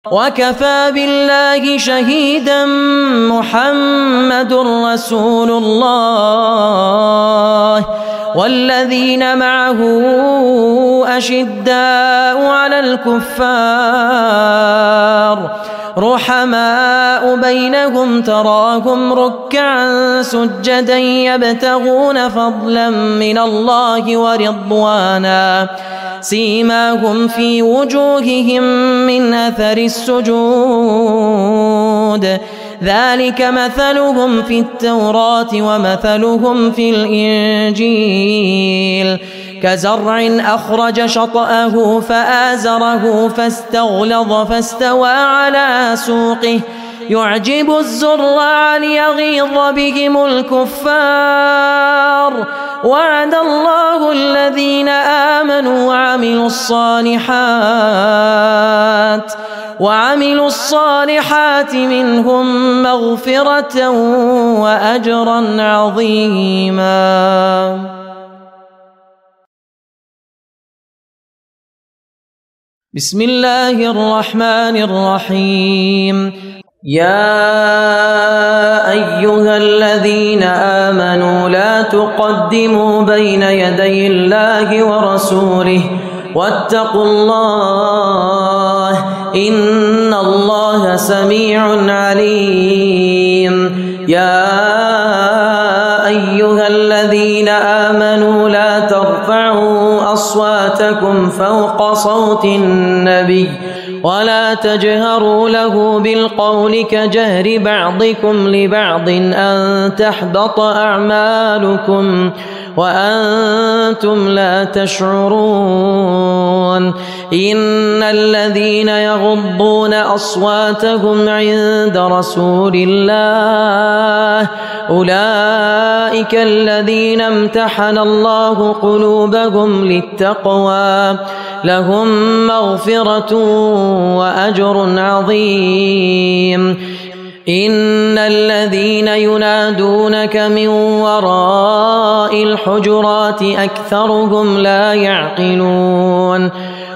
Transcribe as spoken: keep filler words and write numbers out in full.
وكفى بالله شهيدا محمد رسول الله والذين معه أشداء على الكفار رحماء بينهم تراهم ركعا سجدا يبتغون فضلا من الله ورضوانا سيماهم في وجوههم من أثر السجود ذلك مثلهم في التوراة ومثلهم في الإنجيل كزرع أخرج شطأه فآزره فاستغلظ فاستوى على سوقه يعجب الزراع ليغيظ بهم الكفار وعد الله الذين آمنوا وعملوا الصالحات وعملوا الصالحات منهم مغفرة وأجرا عظيما. بسم الله الرحمن الرحيم. يا أيها الذين آمنوا لا تقدموا بين يدي الله ورسوله واتقوا الله إن الله سميع عليم. يا أيها الذين آمنوا لا ترفعوا أصواتكم فوق صوت النبي ولا تجهروا له بالقول كجهر بعضكم لبعض أن تحبط أعمالكم وأنتم لا تشعرون. إن الذين يغضون أصواتهم عند رسول الله أولئك الذين امتحن الله قلوبهم للتقوى لهم مغفرة وأجر عظيم. إن الذين ينادونك من وراء الحجرات أكثرهم لا يعقلون.